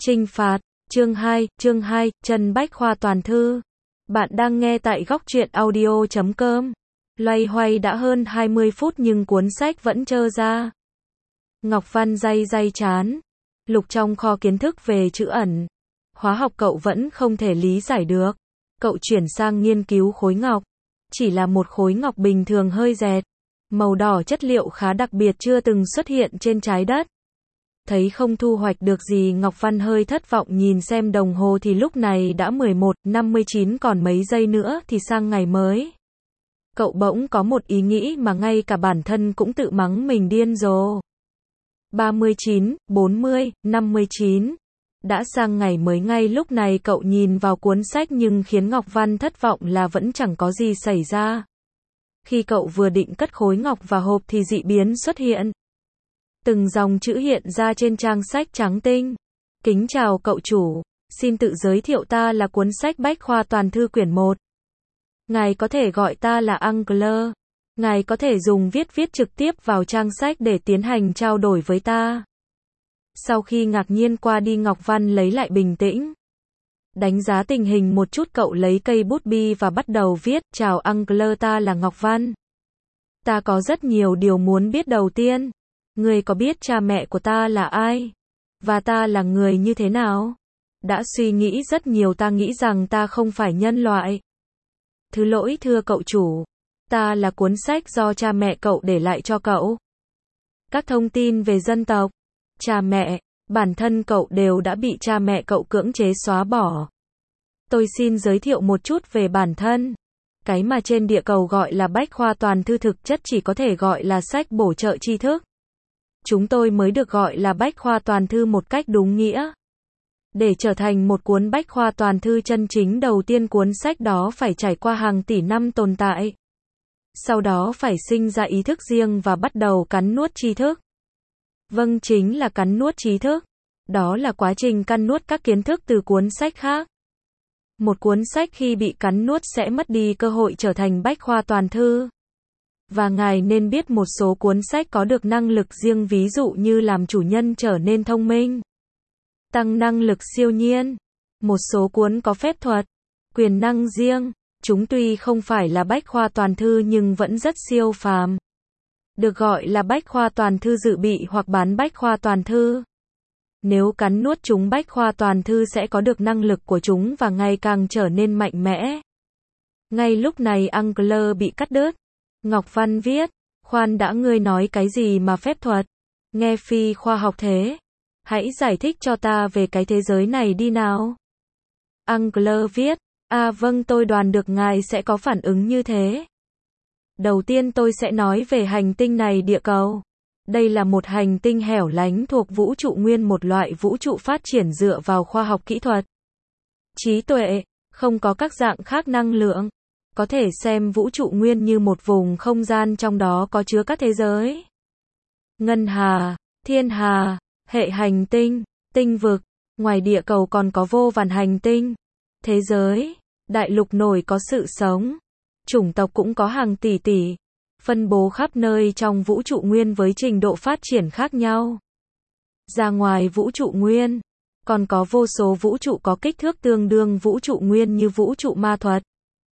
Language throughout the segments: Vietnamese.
Chinh phạt, chương 2, Trần Bách Khoa toàn thư. Bạn đang nghe tại góc truyện audio.com. Loay hoay đã hơn 20 phút nhưng cuốn sách vẫn trơ ra. Ngọc Văn day chán. Lục trong kho kiến thức về chữ ẩn. Hóa học cậu vẫn không thể lý giải được. Cậu chuyển sang nghiên cứu khối ngọc. Chỉ là một khối ngọc bình thường hơi dẹt. Màu đỏ chất liệu khá đặc biệt chưa từng xuất hiện trên trái đất. Thấy không thu hoạch được gì, Ngọc Văn hơi thất vọng nhìn xem đồng hồ thì lúc này đã 11:59, còn mấy giây nữa thì sang ngày mới. Cậu bỗng có một ý nghĩ mà ngay cả bản thân cũng tự mắng mình điên rồ. 39, 40, 59. Đã sang ngày mới. Ngay lúc này cậu nhìn vào cuốn sách nhưng khiến Ngọc Văn thất vọng là vẫn chẳng có gì xảy ra. Khi cậu vừa định cất khối ngọc vào hộp thì dị biến xuất hiện. Từng dòng chữ hiện ra trên trang sách trắng tinh. Kính chào cậu chủ, xin tự giới thiệu, ta là cuốn sách Bách Khoa toàn thư quyển 1. Ngài có thể gọi ta là Uncle. Ngài có thể dùng viết trực tiếp vào trang sách để tiến hành trao đổi với ta. Sau khi ngạc nhiên qua đi, Ngọc Văn lấy lại bình tĩnh. Đánh giá tình hình một chút, cậu lấy cây bút bi và bắt đầu viết. Chào Uncle, ta là Ngọc Văn. Ta có rất nhiều điều muốn biết. Đầu tiên, người có biết cha mẹ của ta là ai? Và ta là người như thế nào? Đã suy nghĩ rất nhiều, ta nghĩ rằng ta không phải nhân loại. Thứ lỗi thưa cậu chủ. Ta là cuốn sách do cha mẹ cậu để lại cho cậu. Các thông tin về dân tộc, cha mẹ, bản thân cậu đều đã bị cha mẹ cậu cưỡng chế xóa bỏ. Tôi xin giới thiệu một chút về bản thân. Cái mà trên địa cầu gọi là Bách Khoa toàn thư thực chất chỉ có thể gọi là sách bổ trợ tri thức. Chúng tôi mới được gọi là Bách Khoa toàn thư một cách đúng nghĩa. Để trở thành một cuốn Bách Khoa toàn thư chân chính, đầu tiên cuốn sách đó phải trải qua hàng tỷ năm tồn tại. Sau đó phải sinh ra ý thức riêng và bắt đầu cắn nuốt tri thức. Vâng, chính là cắn nuốt trí thức. Đó là quá trình cắn nuốt các kiến thức từ cuốn sách khác. Một cuốn sách khi bị cắn nuốt sẽ mất đi cơ hội trở thành Bách Khoa toàn thư. Và ngài nên biết một số cuốn sách có được năng lực riêng, ví dụ như làm chủ nhân trở nên thông minh, tăng năng lực siêu nhiên. Một số cuốn có phép thuật, quyền năng riêng. Chúng tuy không phải là Bách Khoa toàn thư nhưng vẫn rất siêu phàm. Được gọi là Bách Khoa toàn thư dự bị hoặc bán Bách Khoa toàn thư. Nếu cắn nuốt chúng, Bách Khoa toàn thư sẽ có được năng lực của chúng và ngày càng trở nên mạnh mẽ. Ngay lúc này Uncle bị cắt đứt. Ngọc Văn viết, khoan đã, ngươi nói cái gì mà phép thuật? Nghe phi khoa học thế. Hãy giải thích cho ta về cái thế giới này đi nào. Uncle viết, vâng, tôi đoán được ngài sẽ có phản ứng như thế. Đầu tiên tôi sẽ nói về hành tinh này, địa cầu. Đây là một hành tinh hẻo lánh thuộc vũ trụ nguyên, một loại vũ trụ phát triển dựa vào khoa học kỹ thuật, trí tuệ, không có các dạng khác năng lượng. Có thể xem vũ trụ nguyên như một vùng không gian, trong đó có chứa các thế giới, ngân hà, thiên hà, hệ hành tinh, tinh vực. Ngoài địa cầu còn có vô vàn hành tinh, thế giới, đại lục nổi có sự sống. Chủng tộc cũng có hàng tỷ, phân bố khắp nơi trong vũ trụ nguyên với trình độ phát triển khác nhau. Ra ngoài vũ trụ nguyên, còn có vô số vũ trụ có kích thước tương đương vũ trụ nguyên như vũ trụ ma thuật,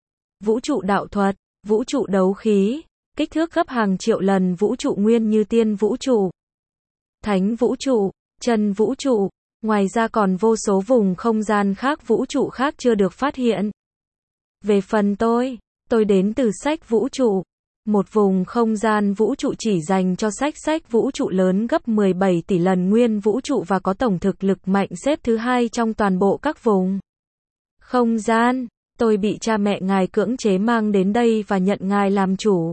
vũ trụ đạo thuật, vũ trụ đấu khí, kích thước gấp hàng triệu lần vũ trụ nguyên như tiên vũ trụ, thánh vũ trụ, chân vũ trụ. Ngoài ra còn vô số vùng không gian khác, vũ trụ khác chưa được phát hiện. Về phần tôi đến từ sách vũ trụ, một vùng không gian vũ trụ chỉ dành cho sách vũ trụ lớn gấp 17 tỷ lần nguyên vũ trụ và có tổng thực lực mạnh xếp thứ 2 trong toàn bộ các vùng không gian. Tôi bị cha mẹ ngài cưỡng chế mang đến đây và nhận ngài làm chủ.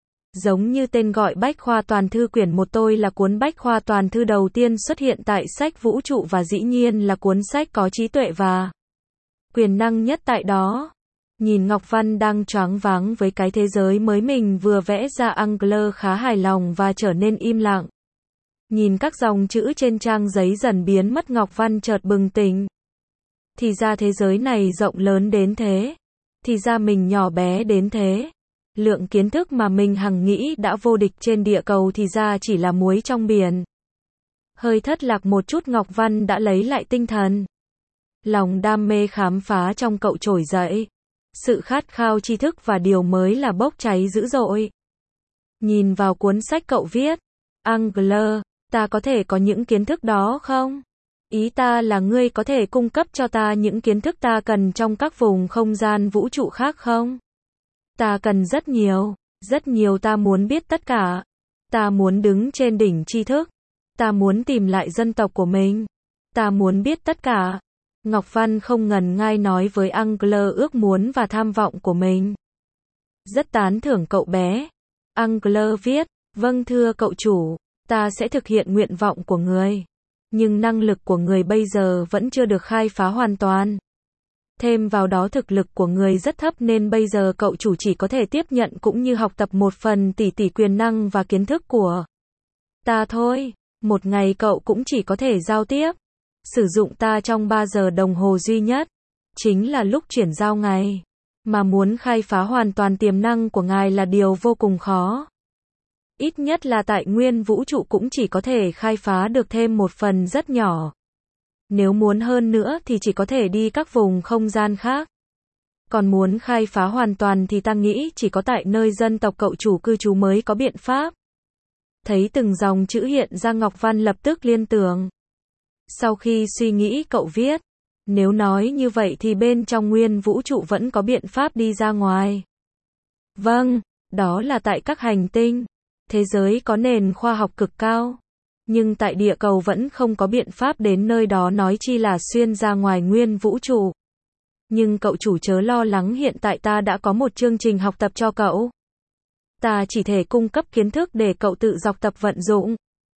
Giống như tên gọi Bách Khoa toàn thư quyển 1, tôi là cuốn Bách Khoa toàn thư đầu tiên xuất hiện tại sách vũ trụ và dĩ nhiên là cuốn sách có trí tuệ và quyền năng nhất tại đó. Nhìn Ngọc Văn đang choáng váng với cái thế giới mới mình vừa vẽ ra, Uncle khá hài lòng và trở nên im lặng. Nhìn các dòng chữ trên trang giấy dần biến mất, Ngọc Văn chợt bừng tỉnh. Thì ra thế giới này rộng lớn đến thế. Thì ra mình nhỏ bé đến thế. Lượng kiến thức mà mình hằng nghĩ đã vô địch trên địa cầu thì ra chỉ là muối trong biển. Hơi thất lạc một chút Ngọc Văn đã lấy lại tinh thần. Lòng đam mê khám phá trong cậu trỗi dậy. Sự khát khao tri thức và điều mới là bốc cháy dữ dội. Nhìn vào cuốn sách cậu viết. Angler, ta có thể có những kiến thức đó không? Ý ta là ngươi có thể cung cấp cho ta những kiến thức ta cần trong các vùng không gian vũ trụ khác không? Ta cần rất nhiều ta muốn biết tất cả. Ta muốn đứng trên đỉnh tri thức. Ta muốn tìm lại dân tộc của mình. Ta muốn biết tất cả. Ngọc Văn không ngần ngại nói với Angler ước muốn và tham vọng của mình. Rất tán thưởng cậu bé. Angler viết, vâng thưa cậu chủ, ta sẽ thực hiện nguyện vọng của người. Nhưng năng lực của người bây giờ vẫn chưa được khai phá hoàn toàn. Thêm vào đó thực lực của người rất thấp nên bây giờ cậu chủ chỉ có thể tiếp nhận cũng như học tập một phần tỷ quyền năng và kiến thức của ta thôi. Một ngày cậu cũng chỉ có thể giao tiếp, sử dụng ta trong 3 giờ đồng hồ duy nhất. Chính là lúc chuyển giao ngày. Mà muốn khai phá hoàn toàn tiềm năng của ngài là điều vô cùng khó. Ít nhất là tại nguyên vũ trụ cũng chỉ có thể khai phá được thêm một phần rất nhỏ. Nếu muốn hơn nữa thì chỉ có thể đi các vùng không gian khác. Còn muốn khai phá hoàn toàn thì ta nghĩ chỉ có tại nơi dân tộc cậu chủ cư trú mới có biện pháp. Thấy từng dòng chữ hiện ra Ngọc Văn lập tức liên tưởng. Sau khi suy nghĩ cậu viết. Nếu nói như vậy thì bên trong nguyên vũ trụ vẫn có biện pháp đi ra ngoài. Vâng, đó là tại các hành tinh. Thế giới có nền khoa học cực cao. Nhưng tại địa cầu vẫn không có biện pháp đến nơi đó nói chi là xuyên ra ngoài nguyên vũ trụ. Nhưng cậu chủ chớ lo lắng hiện tại ta đã có một chương trình học tập cho cậu. Ta chỉ thể cung cấp kiến thức để cậu tự học tập vận dụng.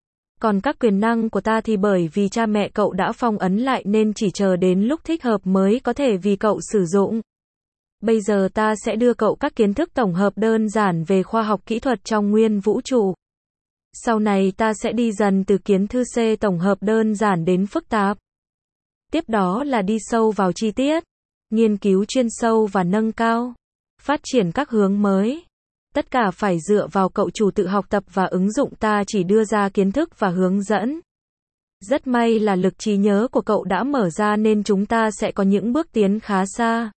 Còn các quyền năng của ta thì bởi vì cha mẹ cậu đã phong ấn lại nên chỉ chờ đến lúc thích hợp mới có thể vì cậu sử dụng. Bây giờ ta sẽ đưa cậu các kiến thức tổng hợp đơn giản về khoa học kỹ thuật trong nguyên vũ trụ. Sau này ta sẽ đi dần từ kiến thư C tổng hợp đơn giản đến phức tạp. Tiếp đó là đi sâu vào chi tiết, nghiên cứu chuyên sâu và nâng cao, phát triển các hướng mới. Tất cả phải dựa vào cậu chủ tự học tập và ứng dụng, ta chỉ đưa ra kiến thức và hướng dẫn. Rất may là lực trí nhớ của cậu đã mở ra nên chúng ta sẽ có những bước tiến khá xa.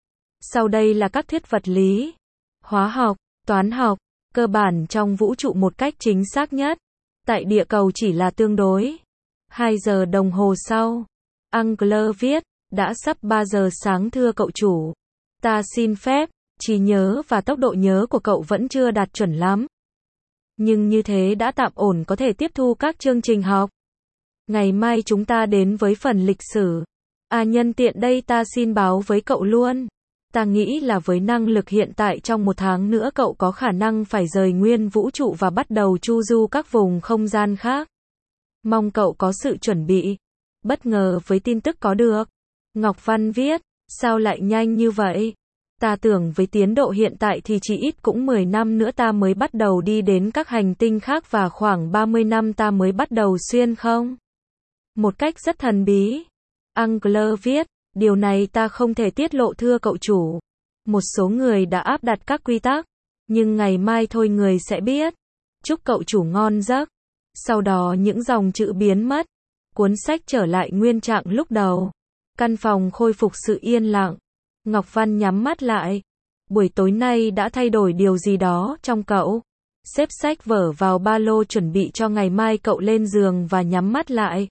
Sau đây là các thuyết vật lý, hóa học, toán học, cơ bản trong vũ trụ một cách chính xác nhất. Tại địa cầu chỉ là tương đối. 2 giờ đồng hồ sau, Angler viết, đã sắp 3 giờ sáng thưa cậu chủ. Ta xin phép, trí nhớ và tốc độ nhớ của cậu vẫn chưa đạt chuẩn lắm. Nhưng như thế đã tạm ổn có thể tiếp thu các chương trình học. Ngày mai chúng ta đến với phần lịch sử. Nhân tiện đây ta xin báo với cậu luôn. Ta nghĩ là với năng lực hiện tại trong 1 tháng nữa cậu có khả năng phải rời nguyên vũ trụ và bắt đầu chu du các vùng không gian khác. Mong cậu có sự chuẩn bị. Bất ngờ với tin tức có được. Ngọc Văn viết, sao lại nhanh như vậy? Ta tưởng với tiến độ hiện tại thì chỉ ít cũng 10 năm nữa ta mới bắt đầu đi đến các hành tinh khác và khoảng 30 năm ta mới bắt đầu xuyên không? Một cách rất thần bí. Angler viết, điều này ta không thể tiết lộ thưa cậu chủ. Một số người đã áp đặt các quy tắc, nhưng ngày mai thôi người sẽ biết. Chúc cậu chủ ngon giấc. Sau đó những dòng chữ biến mất. Cuốn sách trở lại nguyên trạng lúc đầu. Căn phòng khôi phục sự yên lặng. Ngọc Văn nhắm mắt lại. Buổi tối nay đã thay đổi điều gì đó trong cậu. Xếp sách vở vào ba lô chuẩn bị cho ngày mai cậu lên giường và nhắm mắt lại.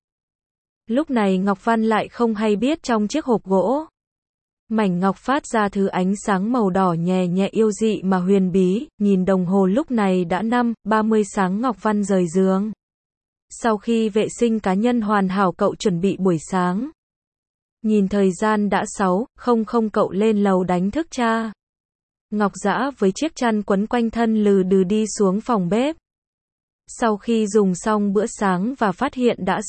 Lúc này Ngọc Văn lại không hay biết trong chiếc hộp gỗ. Mảnh ngọc phát ra thứ ánh sáng màu đỏ nhẹ nhẹ yêu dị mà huyền bí, nhìn đồng hồ lúc này đã 5:30 sáng Ngọc Văn rời giường. Sau khi vệ sinh cá nhân hoàn hảo cậu chuẩn bị buổi sáng. Nhìn thời gian đã 6:00 cậu lên lầu đánh thức cha. Ngọc Dã với chiếc chăn quấn quanh thân lừ đừ đi xuống phòng bếp. Sau khi dùng xong bữa sáng và phát hiện đã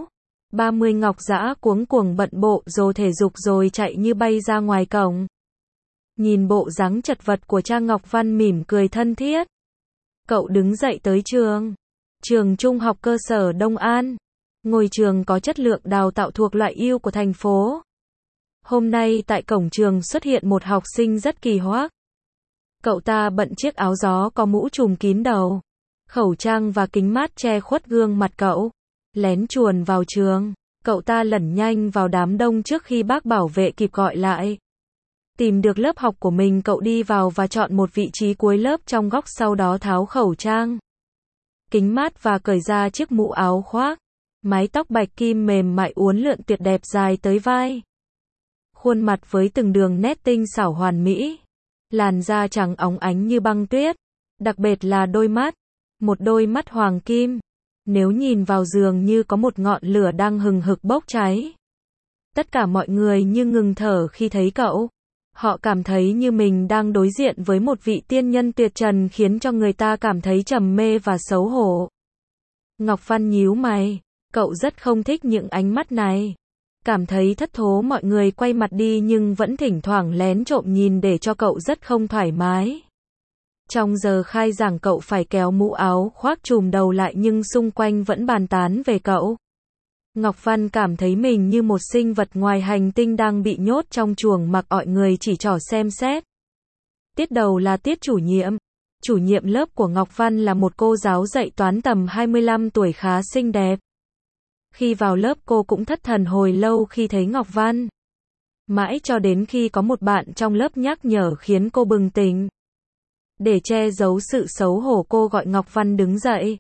6:30 Ngọc Dã cuống cuồng bận bộ rồi thể dục rồi chạy như bay ra ngoài cổng. Nhìn bộ dáng chật vật của cha Ngọc Văn mỉm cười thân thiết. Cậu đứng dậy tới trường trung học cơ sở Đông An. Ngôi trường có chất lượng đào tạo thuộc loại ưu của thành phố. Hôm nay tại cổng trường xuất hiện một học sinh rất kỳ hoắc. Cậu ta bận chiếc áo gió có mũ trùm kín đầu, khẩu trang và kính mát che khuất gương mặt cậu. lén chuồn vào trường. Cậu ta lẩn nhanh vào đám đông trước khi bác bảo vệ kịp gọi lại. Tìm được lớp học của mình, cậu đi vào và chọn một vị trí cuối lớp trong góc, sau đó tháo khẩu trang, kính mát và cởi ra chiếc mũ áo khoác. Mái tóc bạch kim mềm mại uốn lượn tuyệt đẹp dài tới vai. Khuôn mặt với từng đường nét tinh xảo hoàn mỹ. Làn da trắng óng ánh như băng tuyết. Đặc biệt là đôi mắt. Một đôi mắt hoàng kim. Nếu nhìn vào dường như có một ngọn lửa đang hừng hực bốc cháy. Tất cả mọi người như ngừng thở khi thấy cậu. Họ cảm thấy như mình đang đối diện với một vị tiên nhân tuyệt trần, khiến cho người ta cảm thấy trầm mê và xấu hổ. Ngọc Văn nhíu mày. Cậu rất không thích những ánh mắt này. Cảm thấy thất thố, mọi người quay mặt đi nhưng vẫn thỉnh thoảng lén trộm nhìn để cho cậu rất không thoải mái. Trong giờ khai giảng cậu phải kéo mũ áo khoác trùm đầu lại nhưng xung quanh vẫn bàn tán về cậu. Ngọc Văn cảm thấy mình như một sinh vật ngoài hành tinh đang bị nhốt trong chuồng mặc, mọi người chỉ trỏ xem xét. Tiết đầu là tiết chủ nhiệm. Chủ nhiệm lớp của Ngọc Văn là một cô giáo dạy toán tầm 25 tuổi khá xinh đẹp. Khi vào lớp cô cũng thất thần hồi lâu khi thấy Ngọc Văn. Mãi cho đến khi có một bạn trong lớp nhắc nhở khiến cô bừng tỉnh. Để che giấu sự xấu hổ, cô gọi Ngọc Văn đứng dậy.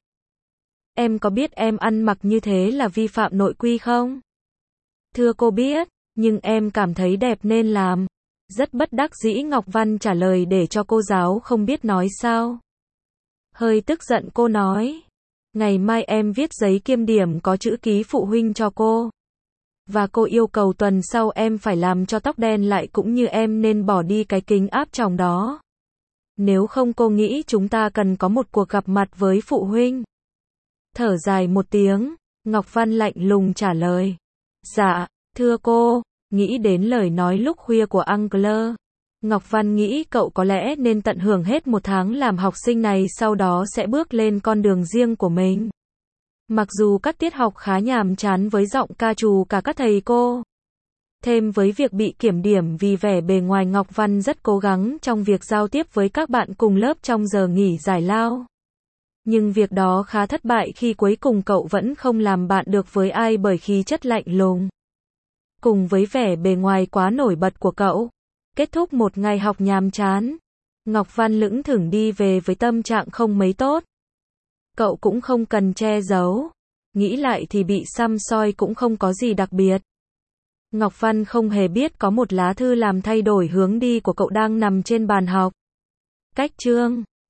Em có biết em ăn mặc như thế là vi phạm nội quy không? Thưa cô biết, nhưng em cảm thấy đẹp nên làm. Rất bất đắc dĩ Ngọc Văn trả lời để cho cô giáo không biết nói sao. Hơi tức giận cô nói. Ngày mai em viết giấy kiêm điểm có chữ ký phụ huynh cho cô. Và cô yêu cầu tuần sau em phải làm cho tóc đen lại, cũng như em nên bỏ đi cái kính áp tròng đó. Nếu không cô nghĩ chúng ta cần có một cuộc gặp mặt với phụ huynh. Thở dài một tiếng, Ngọc Văn lạnh lùng trả lời. Dạ, thưa cô. Nghĩ đến lời nói lúc khuya của Uncle, Ngọc Văn nghĩ cậu có lẽ nên tận hưởng hết một tháng làm học sinh này, sau đó sẽ bước lên con đường riêng của mình. Mặc dù các tiết học khá nhàm chán với giọng ca trù cả các thầy cô. Thêm với việc bị kiểm điểm vì vẻ bề ngoài, Ngọc Văn rất cố gắng trong việc giao tiếp với các bạn cùng lớp trong giờ nghỉ giải lao. Nhưng việc đó khá thất bại khi cuối cùng cậu vẫn không làm bạn được với ai bởi khí chất lạnh lùng. Cùng với vẻ bề ngoài quá nổi bật của cậu. Kết thúc một ngày học nhàm chán, Ngọc Văn lững thững đi về với tâm trạng không mấy tốt. Cậu cũng không cần che giấu. Nghĩ lại thì bị săm soi cũng không có gì đặc biệt. Ngọc Văn không hề biết có một lá thư làm thay đổi hướng đi của cậu đang nằm trên bàn học. Cách chương